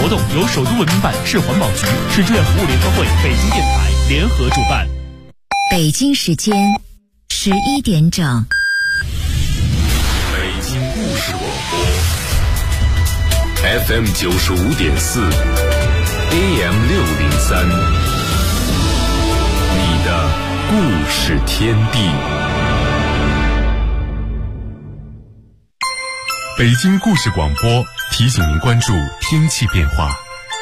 活动由首都文明办、市环保局、市志愿服务联合会、北京电台联合主办。 北京时间11点整。 北京故事广播 FM 95.4 AM 603，你的故事天地。 北京故事广播提醒您关注天气变化。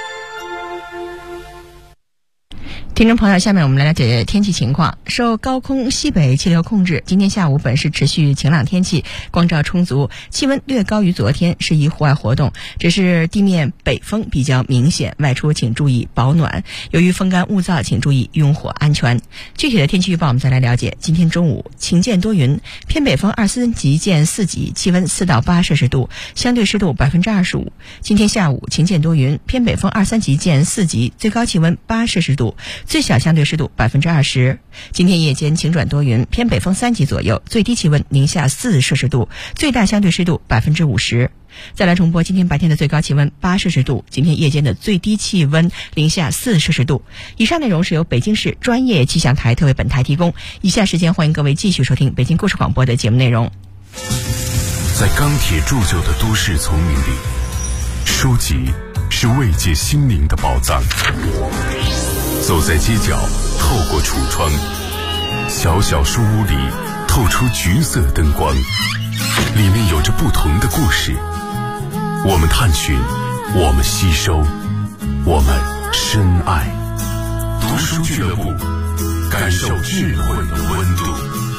听众朋友，下面我们来了解天气情况。受高空西北气流控制，今天下午本市持续晴朗天气，光照充足，气温略高于昨天，适宜户外活动。只是地面北风比较明显，外出请注意保暖。由于风干物燥，请注意用火安全。具体的天气预报我们再来了解。今天中午晴间多云，偏北风2-3级见4级，气温4到8摄氏度，相对湿度25%。今天下午晴间多云，偏北风2-3级见4级，最高气温8摄氏度，最小相对湿度20%。今天夜间晴转多云，偏北风3级左右，最低气温零下4摄氏度，最大相对湿度50%。再来重播今天白天的最高气温8摄氏度，今天夜间的最低气温零下4摄氏度。以上内容是由北京市专业气象台特为本台提供。以下时间欢迎各位继续收听北京故事广播的节目内容。 在钢铁铸就的都市丛林里，书籍是慰藉心灵的宝藏。走在街角，透过橱窗，小小书屋里透出橘色灯光，里面有着不同的故事。我们探寻，我们吸收，我们深爱。读书俱乐部，感受智慧的温度。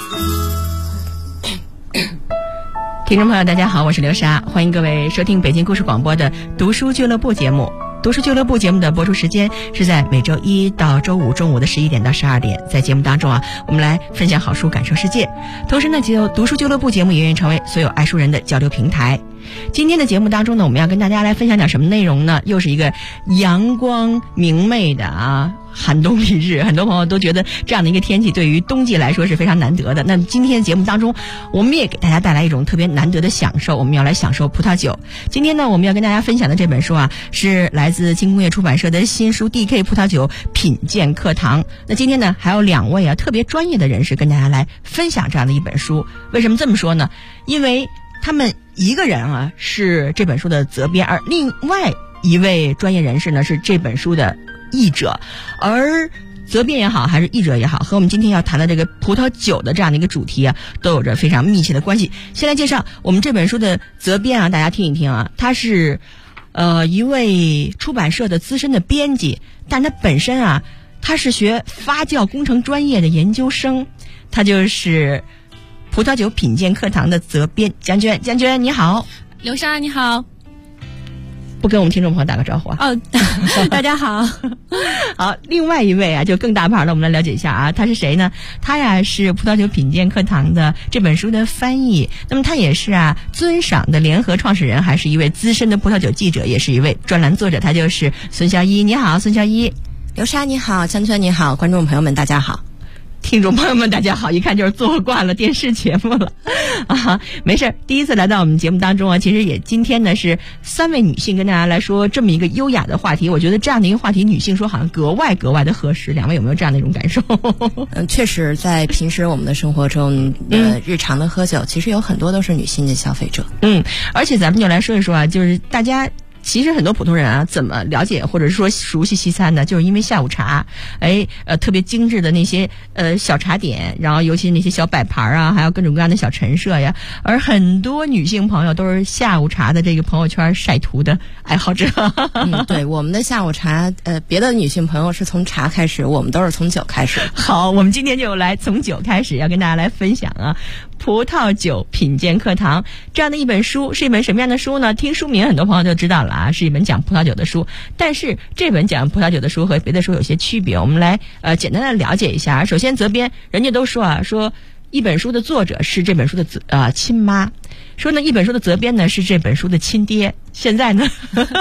听众朋友大家好，我是刘莎，欢迎各位收听北京故事广播的读书俱乐部节目。读书俱乐部节目的播出时间是在每周一到周五中午的11点到12点。在节目当中我们来分享好书，感受世界。同时呢，读书俱乐部节目也愿意成为所有爱书人的交流平台。今天的节目当中呢，我们要跟大家来分享点什么内容呢？又是一个阳光明媚的寒冬丽日，很多朋友都觉得这样的一个天气对于冬季来说是非常难得的。那么今天的节目当中，我们也给大家带来一种特别难得的享受，我们要来享受葡萄酒。今天呢，我们要跟大家分享的这本书是来自轻工业出版社的新书 DK 葡萄酒品鉴课堂。那今天呢，还有2位特别专业的人士跟大家来分享这样的一本书。为什么这么说呢？因为他们一个人是这本书的责编，而另外一位专业人士呢是这本书的译者。而责编也好，还是译者也好，和我们今天要谈的这个葡萄酒的这样的一个主题都有着非常密切的关系。先来介绍我们这本书的责编大家听一听他是一位出版社的资深的编辑，但他本身他是学发酵工程专业的研究生，他就是葡萄酒品鉴课堂的责编江娟。江娟你好。 刘莎你好。 不跟我们听众朋友打个招呼大家好。 好，另外一位就更大牌了，我们来了解一下他是谁呢？他是葡萄酒品鉴课堂的这本书的翻译，那么他也是尊赏的联合创始人，还是一位资深的葡萄酒记者，也是一位专栏作者，他就是孙小一。你好，孙小一。 刘莎你好，江娟你好，观众朋友们大家好。 听众朋友们大家好，一看就是做惯了电视节目了没事，第一次来到我们节目当中其实也今天呢是3位女性跟大家来说这么一个优雅的话题。我觉得这样的一个话题女性说好像格外的合适，2位有没有这样的一种感受？ 确实在平时我们的生活中日常的喝酒其实有很多都是女性的消费者。 而且咱们就来说一说就是大家其实很多普通人怎么了解或者是说熟悉西餐呢？就是因为下午茶，特别精致的那些小茶点，然后尤其那些小摆盘还有各种各样的小陈设呀。而很多女性朋友都是下午茶的这个朋友圈晒图的爱好者。 对，我们的下午茶，别的女性朋友是从茶开始，我们都是从酒开始。 好，我们今天就来从酒开始，要跟大家来分享葡萄酒品鉴课堂这样的一本书。是一本什么样的书呢？听书名很多朋友就知道了是一本讲葡萄酒的书。但是这本讲葡萄酒的书和别的书有些区别，我们来简单的了解一下。首先责编人家都说说一本书的作者是这本书的亲妈，说呢一本书的责编呢是这本书的亲爹。现在呢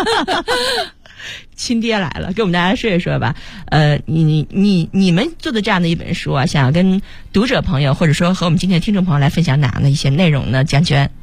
亲爹来了，跟我们大家说一说吧。你们做的这样的一本书想要跟读者朋友或者说和我们今天的听众朋友来分享哪样的一些内容呢？江娟。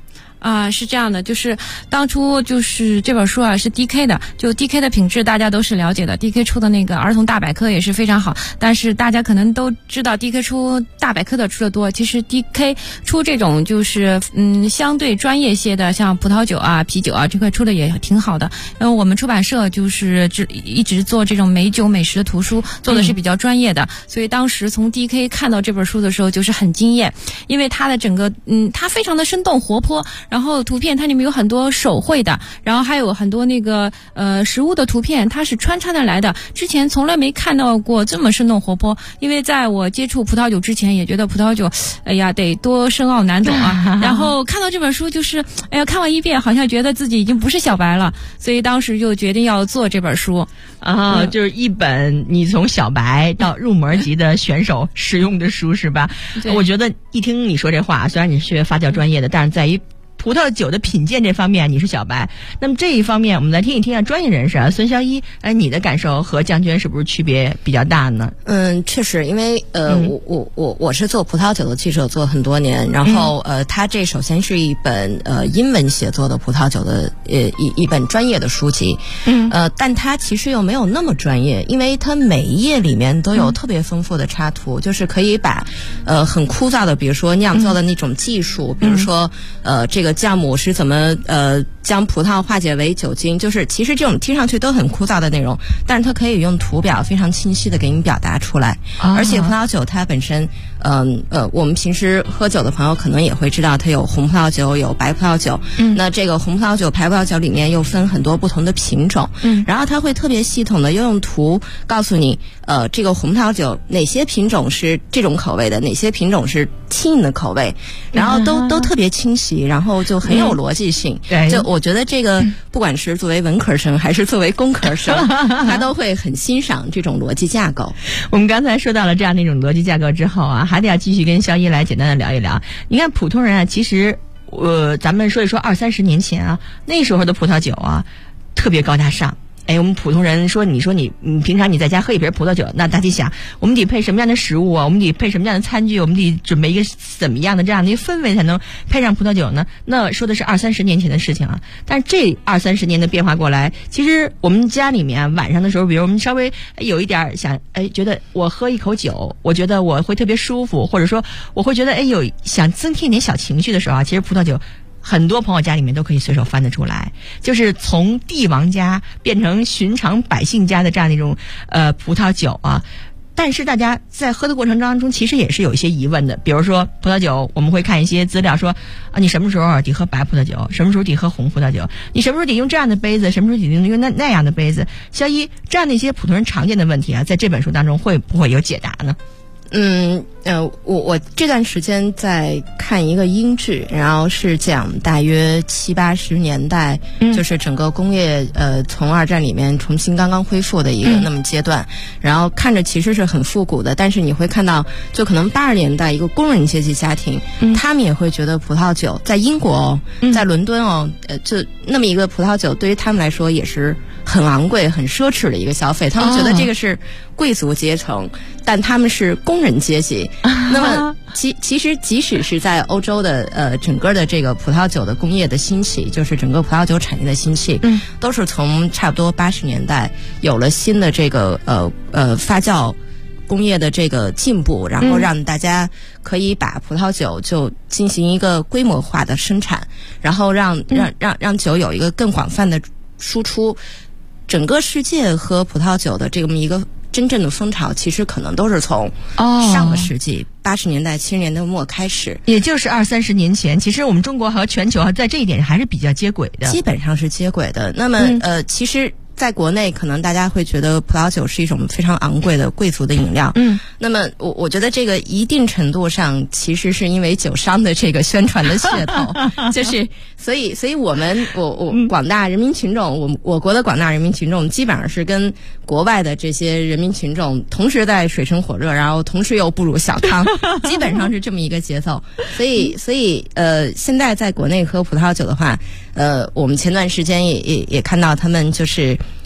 是这样的，就是当初就是这本书啊是 DK 的，就 DK 的品质大家都是了解的， DK 出的那个儿童大百科也是非常好，但是大家可能都知道 DK 出大百科的出的多，其实 DK 出这种就是相对专业些的，像葡萄酒啊、啤酒啊这块出的也挺好的。我们出版社就是一直做这种美酒美食的图书，做的是比较专业的，所以当时从 DK 看到这本书的时候就是很惊艳，因为它的整个它非常的生动活泼，然后图片它里面有很多手绘的，然后还有很多那个食物的图片，它是穿插的来的，之前从来没看到过这么生动活泼。因为在我接触葡萄酒之前也觉得葡萄酒哎呀得多深奥难懂啊然后看到这本书就是哎呀看完一遍好像觉得自己已经不是小白了，所以当时就决定要做这本书就是一本你从小白到入门级的选手使用的书是吧？我觉得一听你说这话，虽然你是学发酵专业的，但是在于葡萄酒的品鉴这方面你是小白，那么这一方面我们来听一听专业人士孙肖一，你的感受和江娟是不是区别比较大呢？ 确实，因为我是做葡萄酒的记者做很多年，然后它这首先是一本英文写作的葡萄酒的一本专业的书籍，但它其实又没有那么专业，因为它每一页里面都有特别丰富的插图，就是可以把很枯燥的，比如说酿造的那种技术，比如说这个酵母是怎么将葡萄化解为酒精，就是其实这种听上去都很枯燥的内容，但是它可以用图表非常清晰的给你表达出来。而且葡萄酒它本身我们平时喝酒的朋友可能也会知道它有红葡萄酒有白葡萄酒，那这个红葡萄酒白葡萄酒里面又分很多不同的品种，然后它会特别系统的用图告诉你这个红葡萄酒哪些品种是这种口味的，哪些品种是轻盈的口味，然后都特别清晰，然后就很有逻辑性。就我觉得这个不管是作为文科生还是作为工科生他都会很欣赏这种逻辑架构。 我们刚才说到了这样的一种逻辑架构之后啊，还得要继续跟肖一来简单的聊一聊。你看普通人啊，其实咱们说一说20-30年前啊，那时候的葡萄酒啊特别高大上。我们普通人说，你平常你在家喝一瓶葡萄酒，那大家想我们得配什么样的食物啊，我们得配什么样的餐具，我们得准备一个怎么样的这样的一个氛围才能配上葡萄酒呢？那说的是20-30年前的事情啊，但是这20-30年的变化过来，其实我们家里面晚上的时候，比如我们稍微有一点想觉得我喝一口酒，我觉得我会特别舒服，或者说我会觉得有想增添一点小情绪的时候啊，其实葡萄酒很多朋友家里面都可以随手翻得出来，就是从帝王家变成寻常百姓家的这样的一种葡萄酒啊。但是大家在喝的过程当中其实也是有一些疑问的，比如说葡萄酒我们会看一些资料说你什么时候得喝白葡萄酒，什么时候得喝红葡萄酒，你什么时候得用这样的杯子，什么时候得用那样的杯子。肖一，这样的一些普通人常见的问题啊，在这本书当中会不会有解答呢？ 我这段时间在看一个英剧，然后是讲大约70-80年代，就是整个工业从二战里面重新刚刚恢复的一个那么阶段，然后看着其实是很复古的，但是你会看到就可能80年代一个工人阶级家庭，他们也会觉得葡萄酒在英国在伦敦就那么一个葡萄酒对于他们来说也是很昂贵很奢侈的一个消费，他们觉得这个是贵族阶层，但他们是工人阶级。那么其实即使是在欧洲的整个的这个葡萄酒的工业的兴起，就是整个葡萄酒产业的兴起，都是从差不多80年代有了新的这个发酵工业的这个进步，然后让大家可以把葡萄酒就进行一个规模化的生产，然后让酒有一个更广泛的输出。整个世界喝葡萄酒的这么一个真正的风潮，其实可能都是从上个世纪80年代70年代末开始， 也就是20-30年前。其实我们中国和全球在这一点还是比较接轨的， 基本上是接轨的。那么其实在国内可能大家会觉得葡萄酒是一种非常昂贵的贵族的饮料，那么我觉得这个一定程度上其实是因为酒商的这个宣传的噱头就是所以我广大人民群众，我国的广大人民群众基本上是跟国外的这些人民群众同时在水深火热，然后同时又步入小康基本上是这么一个节奏。所以现在在国内喝葡萄酒的话，我们前段时间也看到他们就是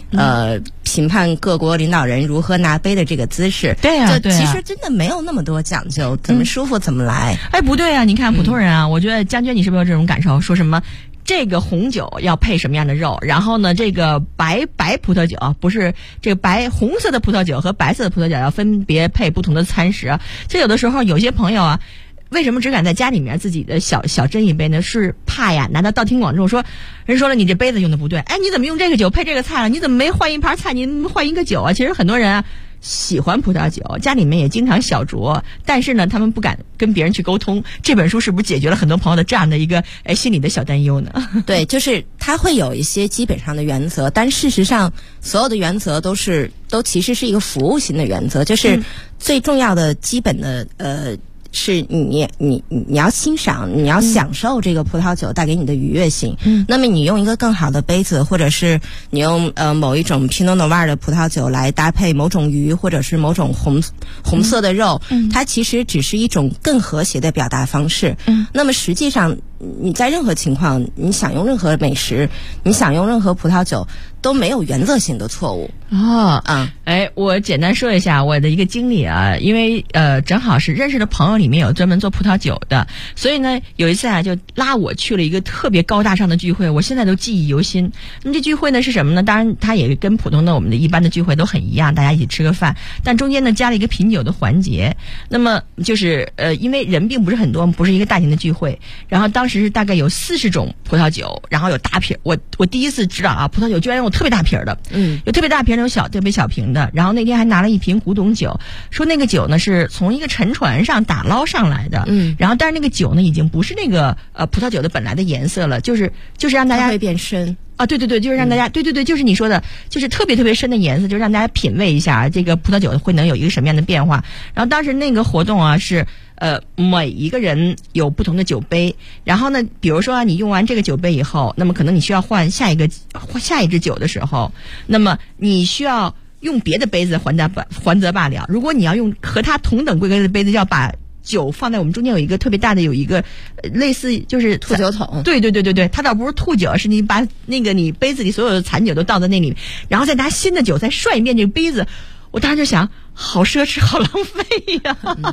评判各国领导人如何拿杯的这个姿势。 对啊， 就其实真的没有那么多讲究，怎么舒服怎么来。 哎，不对啊，你看普通人啊，我觉得将军你是不是有这种感受？说什么？这个红酒要配什么样的肉？然后呢，这个白葡萄酒不是这个红色的葡萄酒和白色的葡萄酒要分别配不同的餐食。这有的时候有些朋友啊，为什么只敢在家里面自己的小斟一杯呢？是怕呀，拿到道听广众说，人说了你这杯子用的不对，哎，你怎么用这个酒配这个菜了？你怎么没换一盘菜？你换一个酒啊？其实很多人啊喜欢葡萄酒，家里面也经常小酌，但是呢，他们不敢跟别人去沟通。这本书是不是解决了很多朋友的这样的一个心里的小担忧呢？ 对，就是它会有一些基本上的原则，但事实上所有的原则都其实是一个服务型的原则，就是最重要的基本的是你要欣赏，你要享受这个葡萄酒带给你的愉悦性。那么你用一个更好的杯子，或者是你用某一种 Pinot Noir 的葡萄酒来搭配某种鱼，或者是某种红色的肉，它其实只是一种更和谐的表达方式。那么实际上你在任何情况，你想用任何美食，你想用任何葡萄酒，都没有原则性的错误。 我简单说一下我的一个经历啊，因为正好是认识的朋友里面有专门做葡萄酒的，所以呢有一次啊就拉我去了一个特别高大上的聚会，我现在都记忆犹新。那么这聚会呢是什么呢？当然它也跟普通的我们的一般的聚会都很一样，大家一起吃个饭，但中间呢加了一个品酒的环节。那么就是因为人并不是很多，不是一个大型的聚会，然后当时是大概有40种葡萄酒，然后有大瓶，我第一次知道啊，葡萄酒居然有特别大瓶的，有特别大瓶的，有特别小瓶的。然后那天还拿了一瓶古董酒，说那个酒呢是从一个沉船上打捞上来的，然后但是那个酒呢已经不是那个葡萄酒的本来的颜色了，就是让大家会变深啊，对，就是让大家，对，就是你说的，就是特别特别深的颜色，就让大家品味一下这个葡萄酒会能有一个什么样的变化。然后当时那个活动啊是每一个人有不同的酒杯，然后呢，比如说你用完这个酒杯以后，那么可能你需要换下一支酒的时候，那么你需要用别的杯子还则罢了。如果你要用和它同等规格的杯子，要把酒放在我们中间有一个特别大的，有一个类似就是吐酒桶。 对，它倒不是吐酒，是你把那个你杯子里所有的残酒都倒在那里，然后再拿新的酒再涮一遍这个杯子。我当时就想，好奢侈，好浪费呀。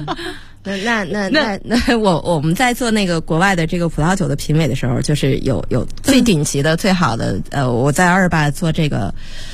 那我们在做那个国外的这个葡萄酒的评委的时候，就是有最顶级的、最好的。我在228做这个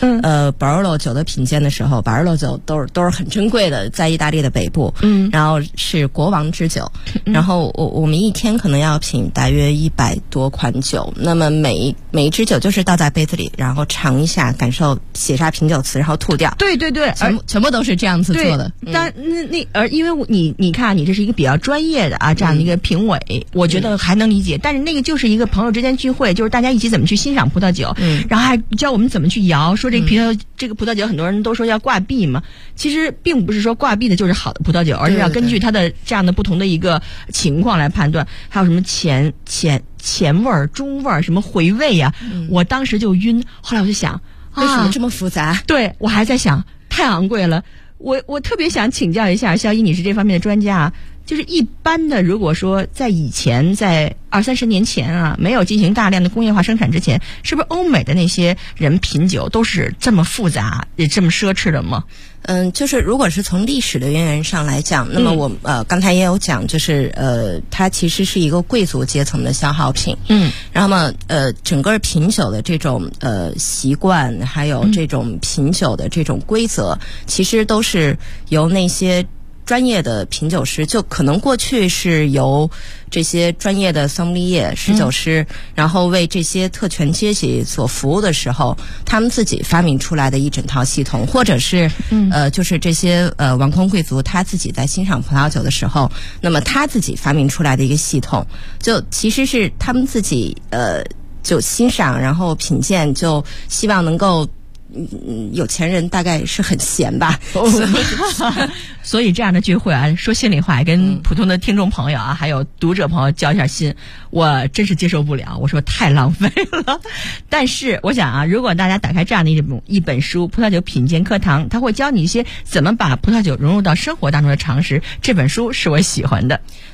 Barolo 酒的品鉴的时候，Barolo 酒都是很珍贵的，在意大利的北部，然后是国王之酒，然后我们一天可能要品大约100多款酒，那么每一支酒就是倒在杯子里，然后尝一下，感受，写下品酒词，然后吐掉。 对， 全部都是这样子做的。 但因为你看你这是一个比较专业的啊这样的一个评委，我觉得还能理解。但是那个就是一个朋友之间聚会，就是大家一起怎么去欣赏葡萄酒，然后还教我们怎么去摇。说这个葡萄酒很多人都说要挂壁嘛，其实并不是说挂壁的就是好的葡萄酒，而是要根据它的这样的不同的一个情况来判断。还有什么前味儿、中味儿、什么回味呀，我当时就晕。后来我就想， 为什么这么复杂？ 对，我还在想，太昂贵了。我特别想请教一下肖一，你是这方面的专家啊。就是一般的，如果说在以前，在20-30年前啊，没有进行大量的工业化生产之前，是不是欧美的那些人品酒都是这么复杂也这么奢侈的吗？ 就是如果是从历史的渊源上来讲，那么我刚才也有讲，就是它其实是一个贵族阶层的消耗品。然后嘛整个品酒的这种习惯，还有这种品酒的这种规则，其实都是由那些专业的品酒师，就可能过去是由这些专业的桑利叶侍酒师，然后为这些特权阶级所服务的时候，他们自己发明出来的一整套系统，或者是就是这些王公贵族他自己在欣赏葡萄酒的时候，那么他自己发明出来的一个系统，就其实是他们自己就欣赏，然后品鉴，就希望能够。有钱人大概是很闲吧， 所以这样的聚会啊，说心里话，跟普通的听众朋友啊，还有读者朋友交一下心，我真是接受不了。我说太浪费了。但是我想啊，如果大家打开这样的一本书《葡萄酒品鉴课堂》，它会教你一些怎么把葡萄酒融入到生活当中的常识。这本书是我喜欢的。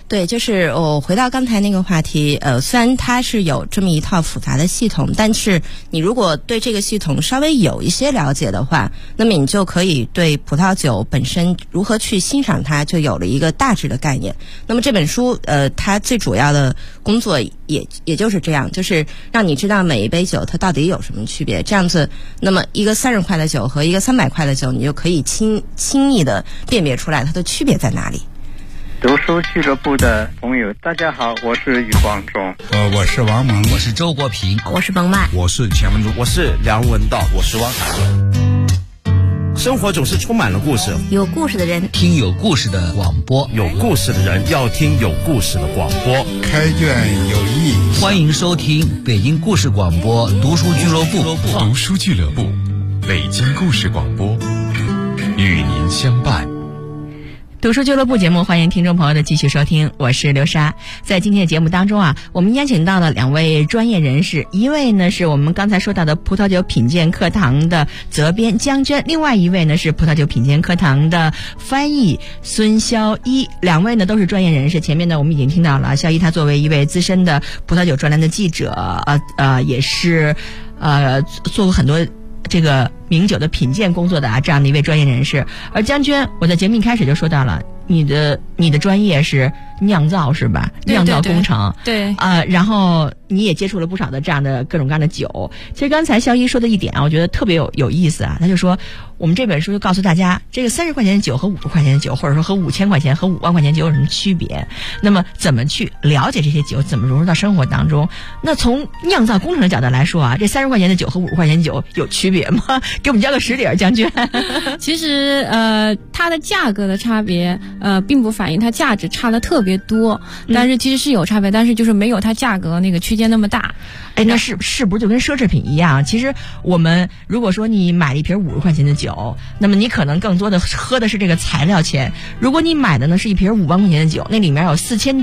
对，就是我回到刚才那个话题，虽然它是有这么一套复杂的系统，但是你如果对这个系统稍微有一些了解的话，那么你就可以对葡萄酒本身如何去欣赏它就有了一个大致的概念。那么这本书它最主要的工作也就是这样，就是让你知道每一杯酒它到底有什么区别，这样子那么一个30块的酒和一个300块的酒，你就可以轻易的辨别出来它的区别在哪里。 读书俱乐部的朋友，大家好，我是余广仲。 我是王蒙， 我是周国平， 我是冯曼， 我是钱文竹， 我是梁文道，我是汪海伦。生活总是充满了故事， 有故事的人听有故事的广播， 有故事的人要听有故事的广播。 开卷有益， 欢迎收听北京故事广播读书俱乐部。 读书俱乐部，北京故事广播，与您相伴。 读书俱乐部节目，欢迎听众朋友的继续收听，我是刘莎。在今天的节目当中啊，我们邀请到了2位专业人士，一位呢是我们刚才说到的葡萄酒品鉴课堂的责编江娟，另外一位呢是葡萄酒品鉴课堂的翻译孙肖一。2位呢都是专业人士。前面呢我们已经听到了肖一，他作为一位资深的葡萄酒专栏的记者，也是做过很多这个名酒的品鉴工作的这样的一位专业人士。而江娟，我在节目一开始就说到了，你的专业是酿造是吧？酿造工程。 对。 然后你也接触了不少的这样的各种各样的酒。其实刚才肖一说的一点我觉得特别有意思啊。他就说，我们这本书就告诉大家，这个30块钱的酒和50块钱的酒，或者说和5000块钱和5万块钱酒有什么区别？那么怎么去了解这些酒，怎么融入到生活当中？那从酿造工程的角度来说啊，这30块钱的酒和50块钱的酒有区别吗？给我们交个实底儿，江娟。 其实它的价格的差别并不反映它价值差的特别多，但是其实是有差别，但是就是没有它价格那个区间那么大。 哎，那是不是就跟奢侈品一样？其实我们如果说你买一瓶50块钱的酒，那么你可能更多的喝的是这个材料钱。如果你买的呢是一瓶5万块钱的酒，那里面有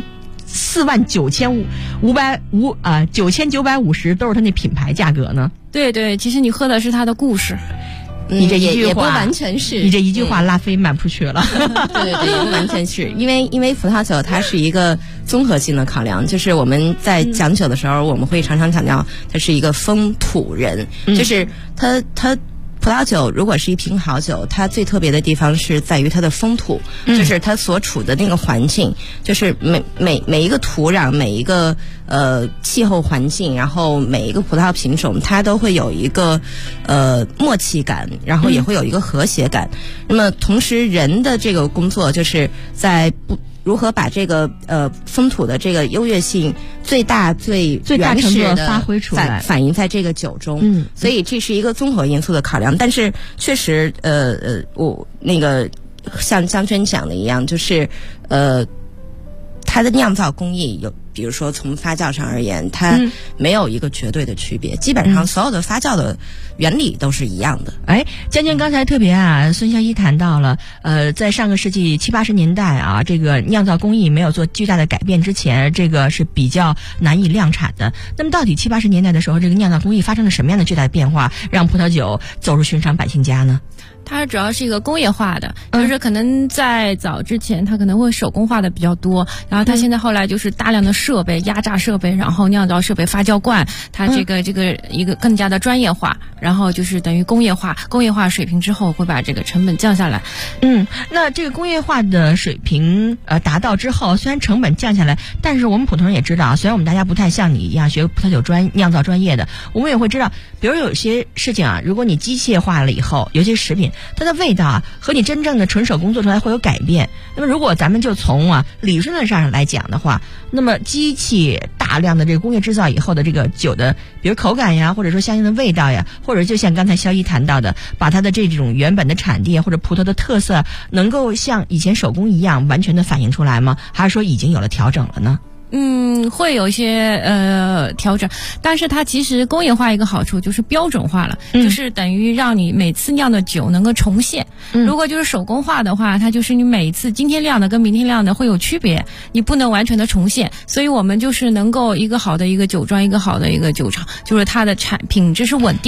49950都是它那品牌价格呢。 对对，其实你喝的是它的故事。 你这一句话也不完全是， 你这一句话拉菲卖不出去了。 对，也不完全是，因为葡萄酒它是一个综合性的考量，就是我们在讲酒的时候，我们会常常强调它是一个风土人，就是它葡萄酒如果是一瓶好酒，它最特别的地方是在于它的风土，就是它所处的那个环境，就是每一个土壤，每一个气候环境，然后每一个葡萄品种，它都会有一个默契感，然后也会有一个和谐感。那么同时人的这个工作就是在如何把这个风土的这个优越性最大原始的发挥出来， 反映在这个酒中。所以这是一个综合因素的考量。但是确实我那个像江娟讲的一样，就是它的酿造工艺有，比如说从发酵上而言，它没有一个绝对的区别，基本上所有的发酵的原理都是一样的。 江娟刚才特别孙肖一谈到了，在上个世纪70、80年代这个酿造工艺没有做巨大的改变之前，这个是比较难以量产的。那么到底70、80年代的时候，这个酿造工艺发生了什么样的巨大的变化，让葡萄酒走入寻常百姓家呢？ 它主要是一个工业化的，就是可能在早之前它可能会手工化的比较多，然后它现在后来就是大量的设备、压榨设备，然后酿造设备、发酵罐，它这个一个更加的专业化，然后就是等于工业化水平之后会把这个成本降下来。 那这个工业化的水平达到之后，虽然成本降下来，但是我们普通人也知道，虽然我们大家不太像你一样学葡萄酒酿造专业的，我们也会知道，比如有些事情如果你机械化了以后，尤其食品，它的味道和你真正的纯手工做出来会有改变。那么如果咱们就从理论上来讲的话，那么机器大量的这个工业制造以后的这个酒的，比如口感呀，或者说相应的味道呀，或者就像刚才肖一谈到的，把它的这种原本的产地或者葡萄的特色，能够像以前手工一样完全的反映出来吗？还是说已经有了调整了呢？ 会有一些调整，但是它其实工业化一个好处就是标准化了，就是等于让你每次酿的酒能够重现。如果就是手工化的话，它就是你每一次今天酿的跟明天酿的会有区别，你不能完全的重现。所以我们就是能够一个好的一个酒庄，一个好的一个酒厂，就是它的品质是稳定的。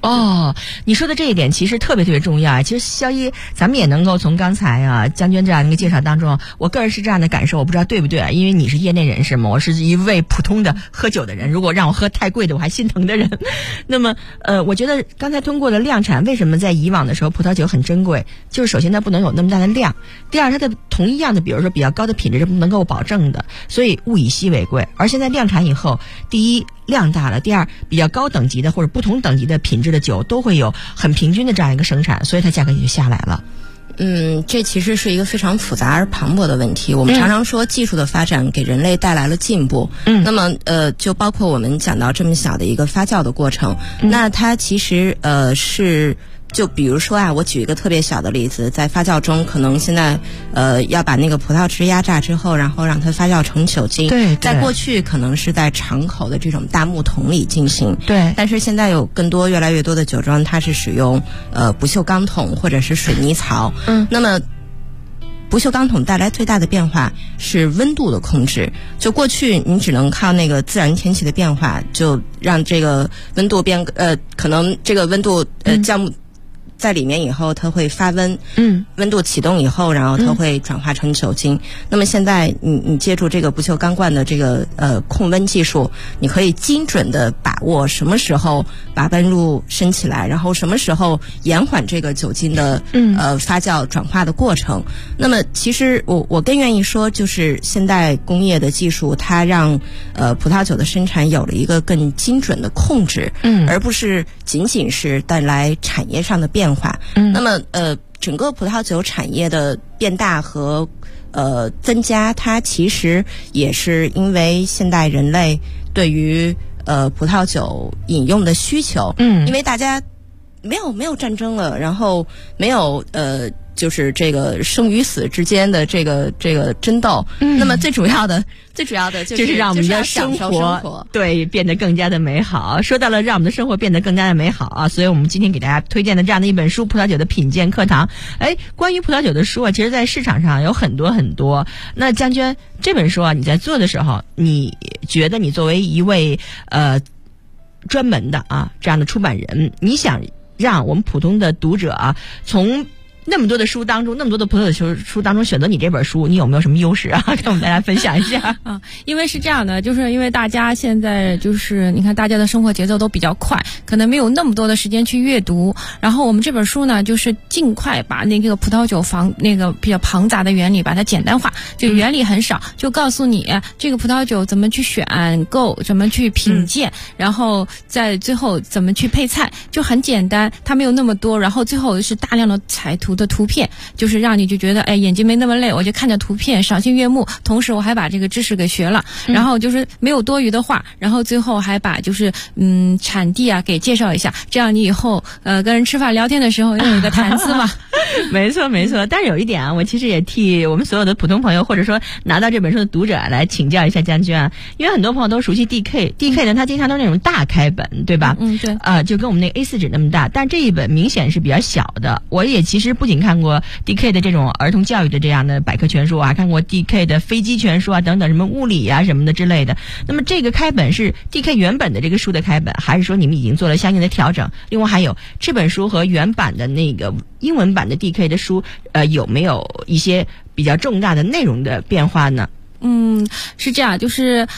哦，你说的这一点其实特别特别重要啊！其实肖一，咱们也能够从刚才啊将军这样一个介绍当中，我个人是这样的感受，我不知道对不对啊？因为你是业内人士嘛，我是一位普通的喝酒的人，如果让我喝太贵的，我还心疼的人。那么，我觉得刚才通过的量产，为什么在以往的时候葡萄酒很珍贵？就是首先它不能有那么大的量，第二它的同一样的，比如说比较高的品质是不能够保证的，所以物以稀为贵。而现在量产以后，第一，量大了，第二，比较高等级的或者不同等级的品质的酒都会有很平均的这样一个生产，所以它价格也就下来了。 这其实是一个非常复杂而磅礴的问题。我们常常说技术的发展给人类带来了进步，那么就包括我们讲到这么小的一个发酵的过程，那它其实是。就比如说啊，我举一个特别小的例子，在发酵中，可能现在要把那个葡萄汁压榨之后，然后让它发酵成酒精。 对， 在过去可能是在敞口的这种大木桶里进行。 对， 但是现在有越来越多的酒庄，它是使用不锈钢桶或者是水泥槽。那么不锈钢桶带来最大的变化是温度的控制。就过去你只能靠那个自然天气的变化，就让这个温度可能这个温度酵母在里面以后，它会发温，温度启动以后，然后它会转化成酒精。那么现在你借助这个不锈钢罐的这个控温技术，你可以精准的把握什么时候把温度升起来，然后什么时候延缓这个酒精的发酵转化的过程。那么其实我更愿意说，就是现代工业的技术，它让葡萄酒的生产有了一个更精准的控制，而不是仅仅是带来产业上的变化。那么整个葡萄酒产业的变大和增加，它其实也是因为现代人类对于葡萄酒饮用的需求。因为大家没有战争了，然后没有就是这个生与死之间的这个争斗。那么最主要的就是让我们的生活对变得更加的美好。说到了让我们的生活变得更加的美好啊，所以我们今天给大家推荐的这样的一本书《葡萄酒的品鉴课堂》。关于葡萄酒的书啊，其实在市场上有很多很多。那将军这本书啊，你在做的时候，你觉得你作为一位专门的这样的出版人，你想让我们普通的读者啊，从那么多的书当中，那么多的葡萄酒书当中选择你这本书，你有没有什么优势啊？跟我们大家分享一下。 因为是这样的，就是因为大家现在就是你看大家的生活节奏都比较快，可能没有那么多的时间去阅读。然后我们这本书呢，就是尽快把那个葡萄酒那个比较庞杂的原理把它简单化，就原理很少，就告诉你这个葡萄酒怎么去选购，怎么去品鉴，然后在最后怎么去配菜，就很简单，它没有那么多。然后最后是大量的彩图的图片，就是让你就觉得眼睛没那么累，我就看着图片赏心悦目，同时我还把这个知识给学了，然后就是没有多余的话，然后最后还把就是产地给介绍一下，这样你以后跟人吃饭聊天的时候有一个谈资嘛。 没错。但是有一点我其实也替我们所有的普通朋友或者说拿到这本书的读者来请教一下将军因为很多朋友都熟悉 DK 呢，它经常都是那种大开本，对吧？对。就跟我们那个 A4 纸那么大，但这一本明显是比较小的。我也其实不仅看过 DK 的这种儿童教育的这样的百科全书，我还看过 DK 的飞机全书等等，什么物理什么的之类的。那么这个开本是 DK 原本的这个书的开本，还是说你们已经做了相应的调整？另外还有这本书和原版的那个英文版的 DK 的书有没有一些比较重大的内容的变化呢？ 是这样，就是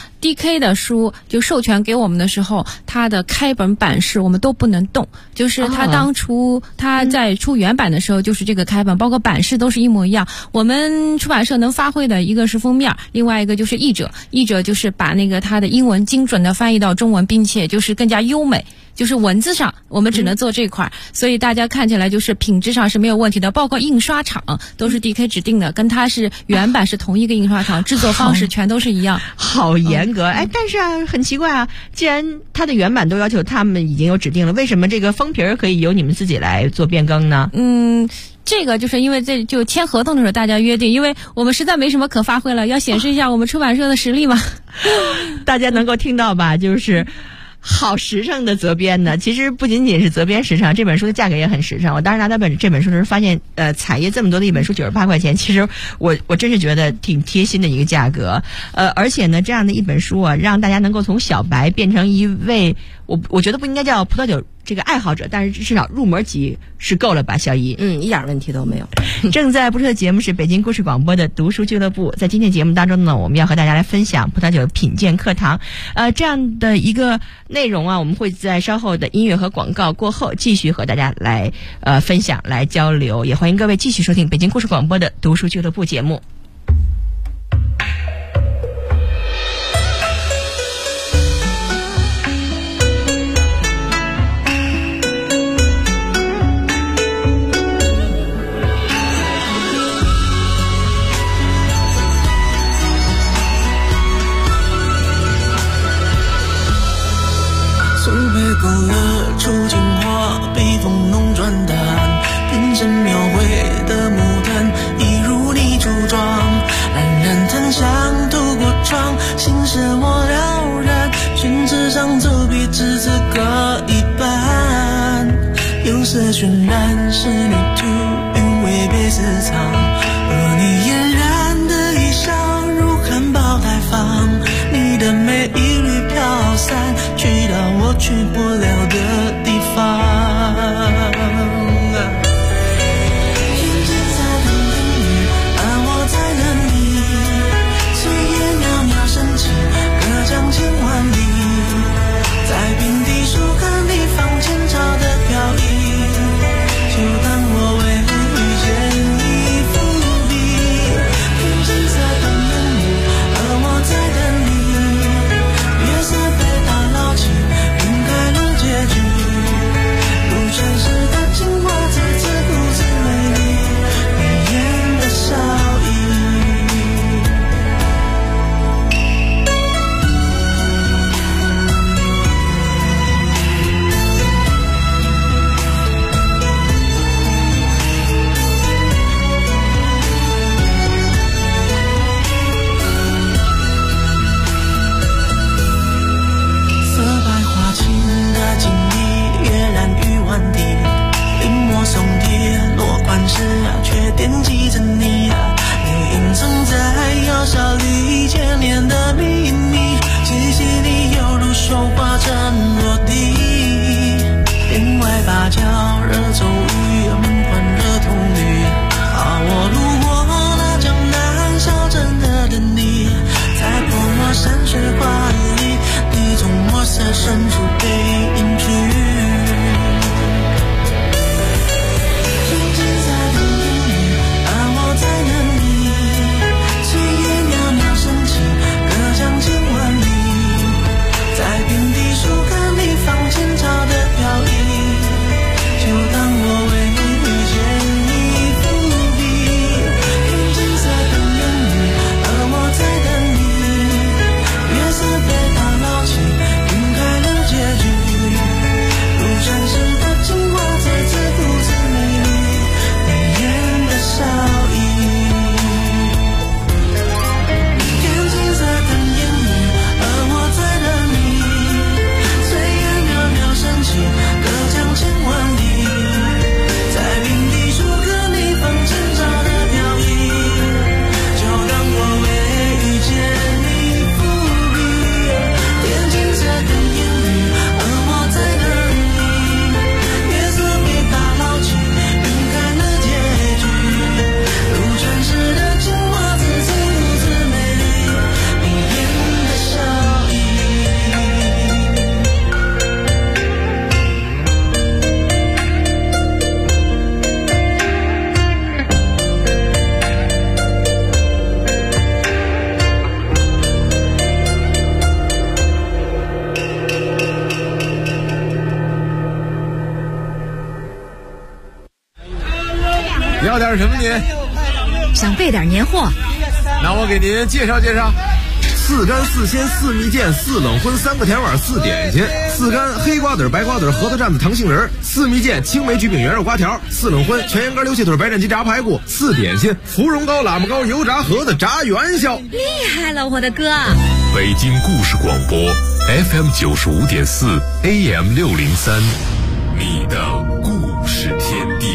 DK 的书就授权给我们的时候，它的开本版式我们都不能动，就是它当初它在出原版的时候就是这个开本，包括版式都是一模一样。我们出版社能发挥的一个是封面，另外一个就是译者就是把那个它的英文精准的翻译到中文，并且就是更加优美。就是文字上我们只能做这块，所以大家看起来就是品质上是没有问题的，包括印刷厂都是 DK 指定的，跟它是原版是同一个印刷厂，制作方式全都是一样。 好严格。但是很奇怪既然它的原版都要求他们已经有指定了，为什么这个封皮可以由你们自己来做变更呢？ 这个就是因为这就签合同的时候大家约定，因为我们实在没什么可发挥了，要显示一下我们出版社的实力嘛。 大家能够听到吧，就是好实诚的责编呢，其实不仅仅是责编实诚，这本书的价格也很实诚。我当时拿到这本书的时候发现彩页这么多的一本书98块钱，其实我真是觉得挺贴心的一个价格。而且呢这样的一本书让大家能够从小白变成一位我觉得不应该叫葡萄酒这个爱好者，但是至少入门级是够了吧，小姨？ 一点问题都没有。 正在播出的节目是北京故事广播的读书俱乐部，在今天节目当中呢，我们要和大家来分享葡萄酒品鉴课堂，这样的一个内容啊，我们会在稍后的音乐和广告过后继续和大家来分享、来交流，也欢迎各位继续收听北京故事广播的读书俱乐部节目。 够了抽金花，被风弄转淡，变成描绘的牡丹，一如你初妆，冉冉檀香透过窗，心事我了然，宣纸上走笔只字各一半，釉色渲染仕女图，韵味被私藏，而你嫣然的衣裳如含苞待放，你的美一缕飘散，去到我去不了的地方。天际在等你，而我在等你，岁月袅袅升起，隔江千万里，在平地树看你放前朝的飘逸，就当我为遇见你伏笔。天际在等你，而我在等你，月色被打捞起，晕开了结局，如传世的情话字字故事美丽，你眼的笑意。色白花青的锦衣，跃然于万地，临摹松蝶落款时却惦记着你，你隐藏在窑烧里千年的秘密，细细你犹如绣花针落地，帘外芭蕉惹骤雨，门环惹铜绿，我路过那江南小镇的等你，在泼墨山水画里，你从墨色深处被隐去。天际在等你，而我在等你，岁月袅袅升起，隔江千万里，在平地树看你放前朝的飘逸，就当我为遇见你伏笔。天际在等你，而我在等你，月色被打捞起，晕开了结局，如传世的情话字字故事美丽，你眼的笑意。天际在等你，而我在等你，岁月袅袅升起，隔江千万里，在平地树刻你放前朝的飘逸，就当我为遇见你伏笔。天际在等你，而我在等你，月色被打捞起，晕开了结局，如传世的情话字字故事美丽，你眼的笑意。 要点什么您？ 想备点年货， 那我给您介绍介绍。4干4鲜4蜜饯4冷荤3个甜碗4点心，4干黑瓜子白瓜子核桃蘸子糖杏仁，4蜜饯青梅焗饼圆肉瓜条，4冷荤全羊肝溜气腿白斩鸡炸排骨，4点心芙蓉糕喇嘛糕油炸盒子炸元宵。 厉害了，我的哥！ 北京故事广播 FM 95.4 AM 603，你的故事天地。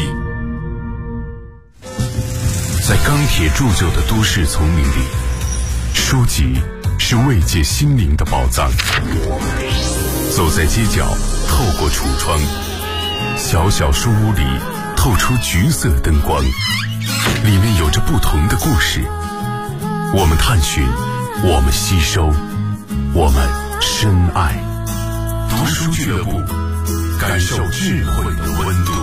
在钢铁铸就的都市丛林里，书籍是慰藉心灵的宝藏， 走在街角，透过橱窗，小小书屋里透出橘色灯光，里面有着不同的故事。我们探寻，我们吸收，我们深爱。读书俱乐部，感受智慧的温度。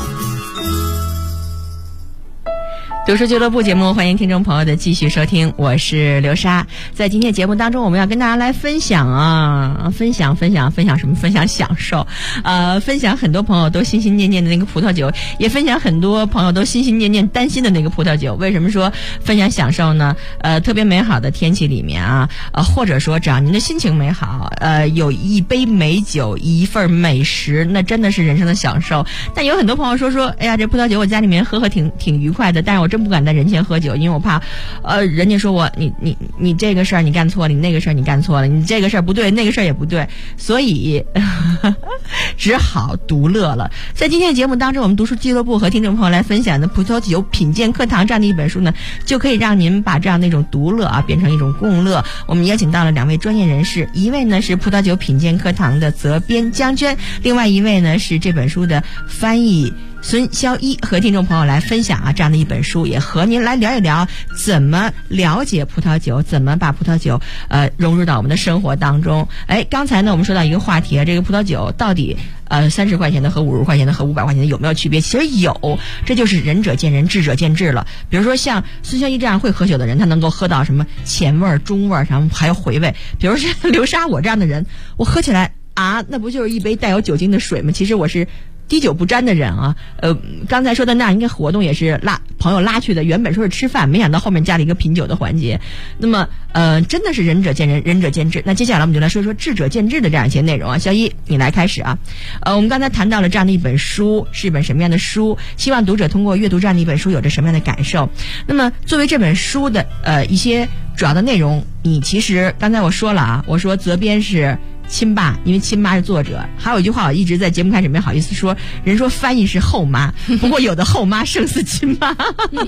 读书俱乐部节目，欢迎听众朋友的继续收听，我是刘莎。在今天节目当中，我们要跟大家来分享分享什么？分享享受，分享很多朋友都心心念念的那个葡萄酒，也分享很多朋友都心心念念担心的那个葡萄酒。为什么说分享享受呢？特别美好的天气里面啊，或者说只要您的心情美好，有一杯美酒，一份美食，那真的是人生的享受。但有很多朋友说，哎呀，这葡萄酒我家里面喝挺愉快的，但是我真不敢在人前喝酒，因为我怕，人家说我你这个事儿你干错了，你那个事儿你干错了，你这个事儿不对，那个事儿也不对，所以只好独乐了。在今天的节目当中，我们读书俱乐部和听众朋友来分享的《葡萄酒品鉴课堂》这样的一本书呢，就可以让您把这样的一种独乐变成一种共乐。我们邀请到了2位专业人士，一位呢是《葡萄酒品鉴课堂》的责编江娟，另外一位呢是这本书的翻译孙肖一，和听众朋友来分享这样的一本书，也和您来聊一聊怎么了解葡萄酒，怎么把葡萄酒融入到我们的生活当中。刚才呢我们说到一个话题，这个葡萄酒到底30块钱的和50块钱的和500块钱的有没有区别？其实有，这就是仁者见仁，智者见智了。比如说像孙肖一这样会喝酒的人，他能够喝到什么前味、中味，然后还有回味。比如说刘莎我这样的人，我喝起来那不就是一杯带有酒精的水吗？其实我是滴酒不沾的人啊。刚才说的那样一个活动也是朋友拉去的，原本说是吃饭，没想到后面加了一个品酒的环节。那么真的是仁者见仁，仁者见智。那接下来我们就来说说智者见智的这样一些内容啊。肖一，你来开始啊。我们刚才谈到了这样的一本书，是一本什么样的书？希望读者通过阅读这样的一本书有着什么样的感受？那么作为这本书的一些主要的内容，你其实刚才我说了我说责编是亲爸，因为亲妈是作者。还有一句话我一直在节目开始没好意思说，人说翻译是后妈，不过有的后妈胜似亲妈。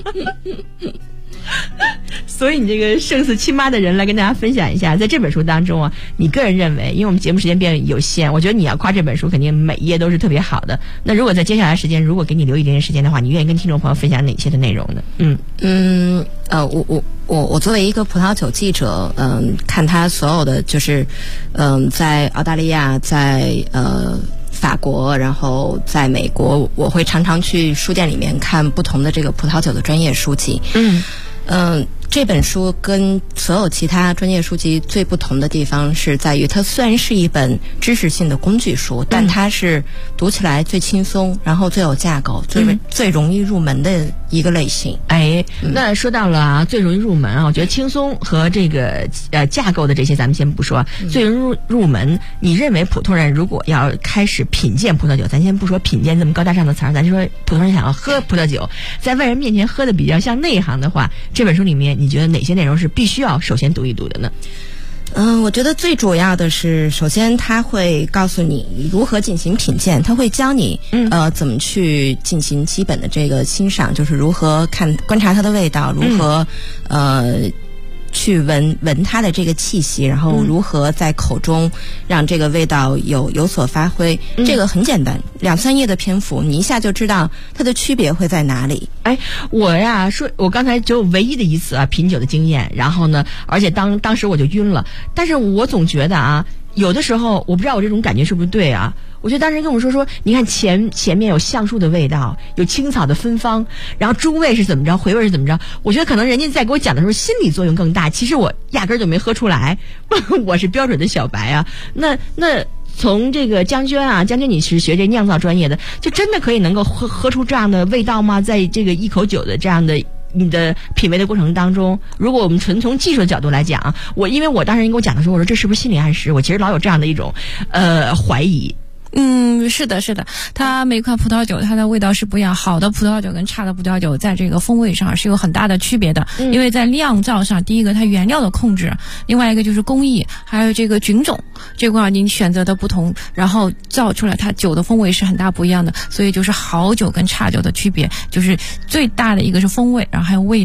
所以你这个胜似亲妈的人来跟大家分享一下，在这本书当中你个人认为，因为我们节目时间变有限，我觉得你要夸这本书肯定每一页都是特别好的。那如果在接下来时间，如果给你留一点点时间的话，你愿意跟听众朋友分享哪些的内容呢？ 我作为一个葡萄酒记者，看他所有的就是在澳大利亚，在法国，然后在美国，我会常常去书店里面看不同的这个葡萄酒的专业书籍。这本书跟所有其他专业书籍最不同的地方是在于，它虽然是一本知识性的工具书，但它是读起来最轻松，然后最有架构，最容易入门的一个类型。 那说到了最容易入门我觉得轻松和这个架构的这些咱们先不说，最容易入门，你认为普通人如果要开始品鉴葡萄酒，咱先不说品鉴这么高大上的词儿，咱就说普通人想要喝葡萄酒，在外人面前喝的比较像内行的话，这本书里面你觉得哪些内容是必须要首先读一读的呢？ 我觉得最主要的是，首先他会告诉你如何进行品鉴，他会教你怎么去进行基本的这个欣赏，就是如何观察它的味道，如何去闻它的这个气息，然后如何在口中让这个味道有所发挥。这个很简单，2-3页的篇幅，你一下就知道它的区别会在哪里。 我刚才只有唯一的一次品酒的经验，然后呢，而且当时我就晕了。但是我总觉得有的时候我不知道我这种感觉是不是对我觉得当时跟我说，你看前面有橡树的味道，有青草的芬芳，然后中味是怎么着，回味是怎么着。我觉得可能人家在给我讲的时候心理作用更大，其实我压根儿就没喝出来，我是标准的小白那从这个江娟你是学这酿造专业的，就真的可以能够喝出这样的味道吗？在这个一口酒的这样的你的品味的过程当中，如果我们纯从技术的角度来讲，因为我当时人给我讲的时候，我说这是不是心理暗示？我其实老有这样的一种怀疑。 是的，它每款葡萄酒它的味道是不一样，好的葡萄酒跟差的葡萄酒在这个风味上是有很大的区别的。因为在酿造上，第一个它原料的控制，另外一个就是工艺，还有这个菌种这块你选择的不同，然后造出来它酒的风味是很大不一样的。所以就是好酒跟差酒的区别，就是最大的一个是风味，然后还有味道。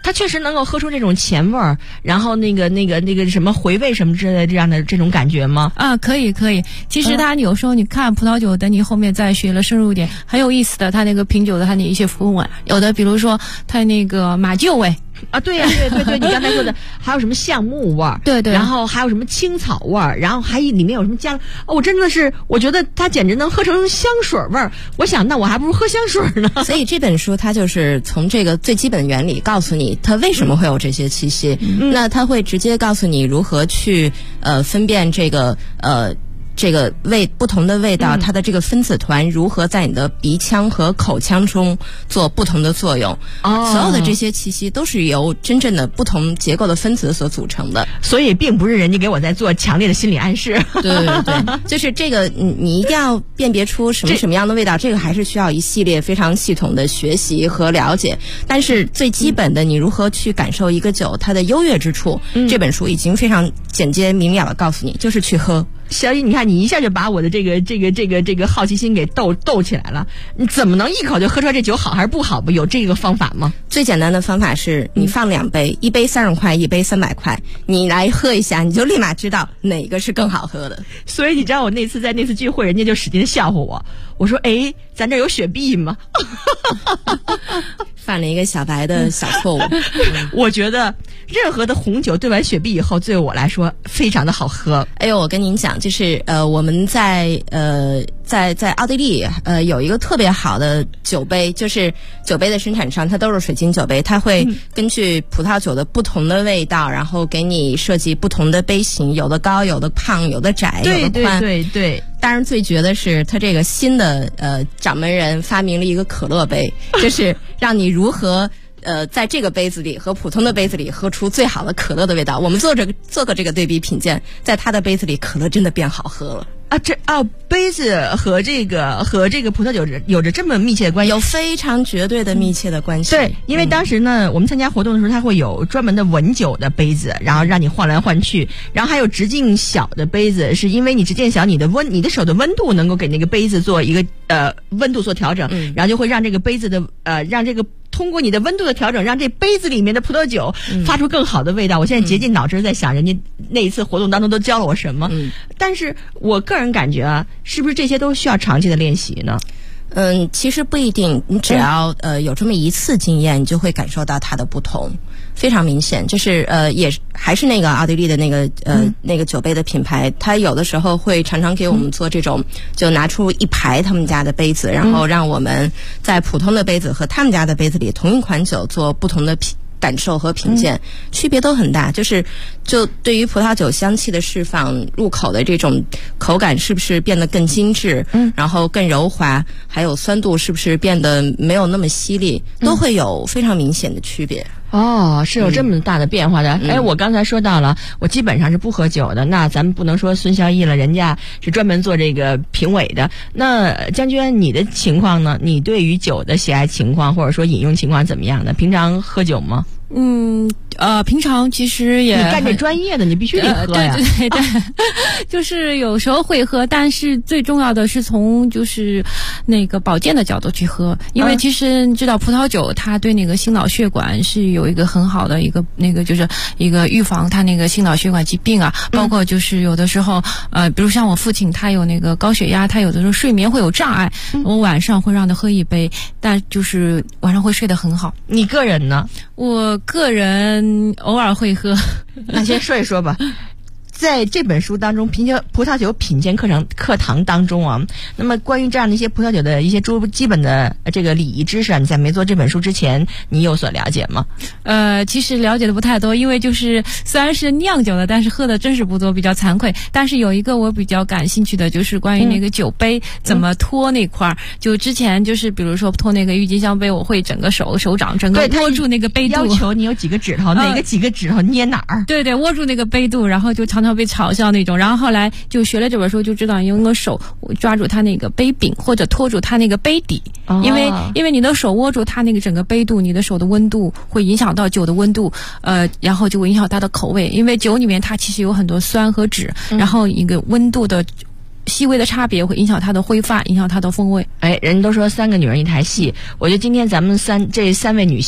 它确实能够喝出这种前味儿，然后那个什么回味什么之类的这样的这种感觉吗？ 啊，可以。其实它有时候你看葡萄酒，等你后面再学了深入一点，很有意思的。它那个品酒的它那一些风味，有的比如说它那个马厩味。 啊，对呀，对，你刚才说的还有什么橡木味儿， 对， 然后还有什么青草味儿，然后还里面有什么加了，我真的是我觉得它简直能喝成香水味儿。我想那我还不如喝香水呢。 所以这本书它就是从这个最基本原理告诉你它为什么会有这些气息，那它会直接告诉你如何去分辨这个不同的味道，它的这个分子团如何在你的鼻腔和口腔中做不同的作用。所有的这些气息都是由真正的不同结构的分子所组成的， 所以并不是人家给我在做强烈的心理暗示。 对，就是这个你一定要辨别出什么样的味道，这个还是需要一系列非常系统的学习和了解。但是最基本的，你如何去感受一个酒它的优越之处，这本书已经非常简洁明了的告诉你，就是去喝。 小姨，你看你一下就把我的这个好奇心给逗起来了。你怎么能一口就喝出来这酒好还是不好吧？有这个方法吗？ 最简单的方法是你放2杯，一杯30块，一杯300块，你来喝一下，你就立马知道哪个是更好喝的。 所以你知道我在那次聚会，人家就使劲笑话我。我说：“哎，咱这有雪碧吗？” 犯了一个小白的小错误。 我觉得任何的红酒兑完雪碧以后，对我来说非常的好喝。 哎呦，我跟您讲，就是我们在奥地利有一个特别好的酒杯，就是酒杯的生产商它都是水晶酒杯，它会根据葡萄酒的不同的味道，然后给你设计不同的杯型，有的高，有的胖，有的窄，有的宽。 对。 当然最绝的是它这个新的掌门人发明了一个可乐杯，就是让你如何在这个杯子里和普通的杯子里喝出最好的可乐的味道。我们做过这个对比品鉴，在他的杯子里可乐真的变好喝了。 杯子和这个葡萄酒有着这么密切的关系， 有非常绝对的密切的关系。 对，因为当时呢，我们参加活动的时候，它会有专门的文酒的杯子，然后让你换来换去，然后还有直径小的杯子，是因为你直径小，你的手的温度能够给那个杯子做一个温度做调整，然后就会让这个杯子的让这个通过你的温度的调整，让这杯子里面的葡萄酒发出更好的味道。我现在竭尽脑汁在想，人家那一次活动当中都教了我什么。但是我个人感觉啊，是不是这些都需要长期的练习呢？ 其实不一定，你只要有这么一次经验，你就会感受到它的不同，非常明显。就是也还是那个奥地利的那个酒杯的品牌，它有的时候会常常给我们做这种，就拿出一排他们家的杯子，然后让我们在普通的杯子和他们家的杯子里同一款酒做不同的感受和品鉴，区别都很大。就对于葡萄酒香气的释放，入口的这种口感是不是变得更精致，然后更柔滑，还有酸度是不是变得没有那么犀利，都会有非常明显的区别。 是有这么大的变化的。我刚才说到了，我基本上是不喝酒的。那咱们不能说孙孝义了，人家是专门做这个评委的。那将军，你的情况呢？你对于酒的喜爱情况，或者说饮用情况怎么样的？平常喝酒吗？ 平常其实也你干这专业的，你必须得喝呀。 对，就是有时候会喝，但是最重要的是从就是那个保健的角度去喝，因为其实你知道葡萄酒它对那个心脑血管是有一个很好的一个就是一个预防它那个心脑血管疾病啊，包括就是有的时候比如像我父亲他有那个高血压，他有的时候睡眠会有障碍，我晚上会让他喝一杯，但就是晚上会睡得很好。 你个人呢？ 我个人偶尔会喝。 那先说一说吧。在这本书当中，葡萄酒品鉴课堂当中啊，那么关于这样的一些葡萄酒的一些基本的这个礼仪知识啊，你在没做这本书之前，你有所了解吗？ 其实了解的不太多，因为就是虽然是酿酒的，但是喝的真是不多，比较惭愧。但是有一个我比较感兴趣的，就是关于那个酒杯怎么托那块儿。就之前就是比如说托那个郁金香杯，我会整个手掌整个握住那个杯度， 要求你有几个指头，哪个几个指头捏哪儿。 对，握住那个杯度，然后就常常被嘲笑那种。然后后来就学了这本书，就知道用个手抓住它那个杯柄，或者托住它那个杯底。因为你的手握住它那个整个杯度，你的手的温度会影响到酒的温度，然后就会影响它的口味。因为酒里面它其实有很多酸和酯，然后一个温度的细微的差别会影响它的挥发，影响它的风味。 人都说3个女人一台戏，我觉得今天咱们这3位女性